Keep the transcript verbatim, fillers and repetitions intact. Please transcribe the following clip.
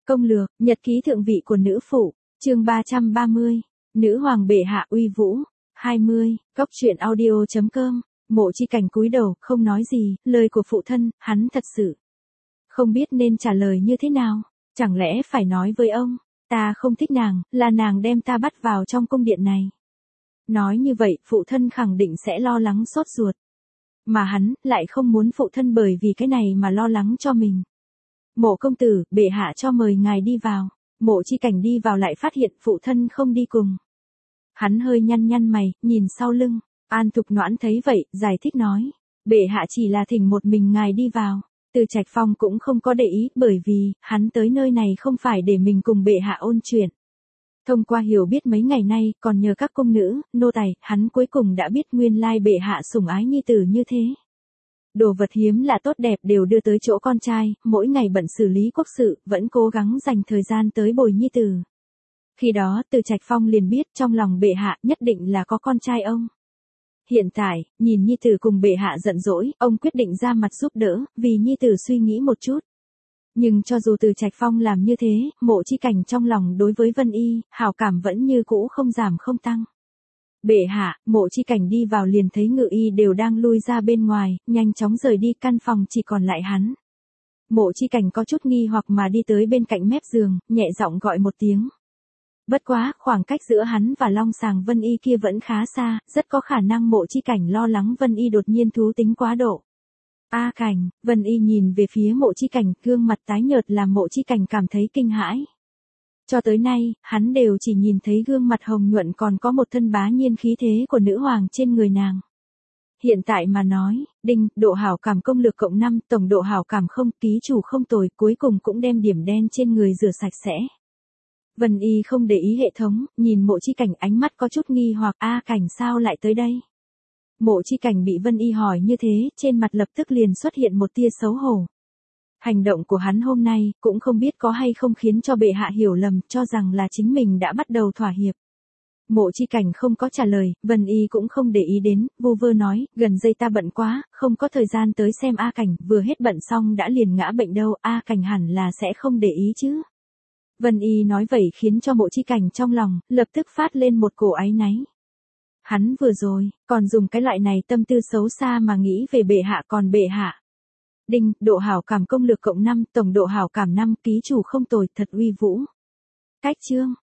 Công lược, nhật ký thượng vị của nữ phụ, chương ba trăm ba mươi, nữ hoàng bệ hạ uy vũ, hai mươi, góc truyện audio chấm com, Mộ Chi Cảnh cúi đầu, không nói gì, lời của phụ thân, hắn thật sự không biết nên trả lời như thế nào, chẳng lẽ phải nói với ông, ta không thích nàng, là nàng đem ta bắt vào trong cung điện này. Nói như vậy, phụ thân khẳng định sẽ lo lắng sốt ruột. Mà hắn, lại không muốn phụ thân bởi vì cái này mà lo lắng cho mình. Mộ công tử, bệ hạ cho mời ngài đi vào. Mộ Chi Cảnh đi vào lại phát hiện phụ thân không đi cùng. Hắn hơi nhăn nhăn mày, nhìn sau lưng. An Thục Noãn thấy vậy, giải thích nói. Bệ hạ chỉ là thỉnh một mình ngài đi vào. Từ Trạch Phong cũng không có để ý, bởi vì, hắn tới nơi này không phải để mình cùng bệ hạ ôn chuyện. Thông qua hiểu biết mấy ngày nay, còn nhờ các cung nữ, nô tài, hắn cuối cùng đã biết nguyên lai bệ hạ sủng ái nhi tử như thế. Đồ vật hiếm lạ tốt đẹp đều đưa tới chỗ con trai, mỗi ngày bận xử lý quốc sự, vẫn cố gắng dành thời gian tới bồi nhi tử. Khi đó, Từ Trạch Phong liền biết trong lòng bệ hạ nhất định là có con trai ông. Hiện tại, nhìn nhi tử cùng bệ hạ giận dỗi, ông quyết định ra mặt giúp đỡ, vì nhi tử suy nghĩ một chút. Nhưng cho dù Từ Trạch Phong làm như thế, Mộ Chi Cảnh trong lòng đối với Vân Y, hảo cảm vẫn như cũ không giảm không tăng. Bệ hạ, Mộ Chi Cảnh đi vào liền thấy Ngự Y đều đang lui ra bên ngoài, nhanh chóng rời đi, căn phòng chỉ còn lại hắn. Mộ Chi Cảnh có chút nghi hoặc mà đi tới bên cạnh mép giường, nhẹ giọng gọi một tiếng. Bất quá, khoảng cách giữa hắn và Long Sàng Vân Y kia vẫn khá xa, rất có khả năng Mộ Chi Cảnh lo lắng Vân Y đột nhiên thú tính quá độ. A Cảnh, Vân Y nhìn về phía Mộ Chi Cảnh, gương mặt tái nhợt làm Mộ Chi Cảnh cảm thấy kinh hãi. Cho tới nay, hắn đều chỉ nhìn thấy gương mặt hồng nhuận còn có một thân bá nhiên khí thế của nữ hoàng trên người nàng. Hiện tại mà nói, đinh, độ hảo cảm công lược cộng năm, tổng độ hảo cảm không, ký chủ không tồi, cuối cùng cũng đem điểm đen trên người rửa sạch sẽ. Vân Y không để ý hệ thống, nhìn Mộ Chi Cảnh ánh mắt có chút nghi hoặc, A Cảnh sao lại tới đây? Mộ Chi Cảnh bị Vân Y hỏi như thế, trên mặt lập tức liền xuất hiện một tia xấu hổ. Hành động của hắn hôm nay, cũng không biết có hay không khiến cho bệ hạ hiểu lầm, cho rằng là chính mình đã bắt đầu thỏa hiệp. Mộ Chi Cảnh không có trả lời, Vân Y cũng không để ý đến, vu vơ nói, gần đây ta bận quá, không có thời gian tới xem A Cảnh, vừa hết bận xong đã liền ngã bệnh đâu, A Cảnh hẳn là sẽ không để ý chứ. Vân Y nói vậy khiến cho Mộ Chi Cảnh trong lòng, lập tức phát lên một cổ áy náy. Hắn vừa rồi, còn dùng cái loại này tâm tư xấu xa mà nghĩ về bệ hạ còn bệ hạ. Đinh, độ hảo cảm công lược cộng năm, tổng độ hảo cảm năm, ký chủ không tồi, thật uy vũ. Cách chương,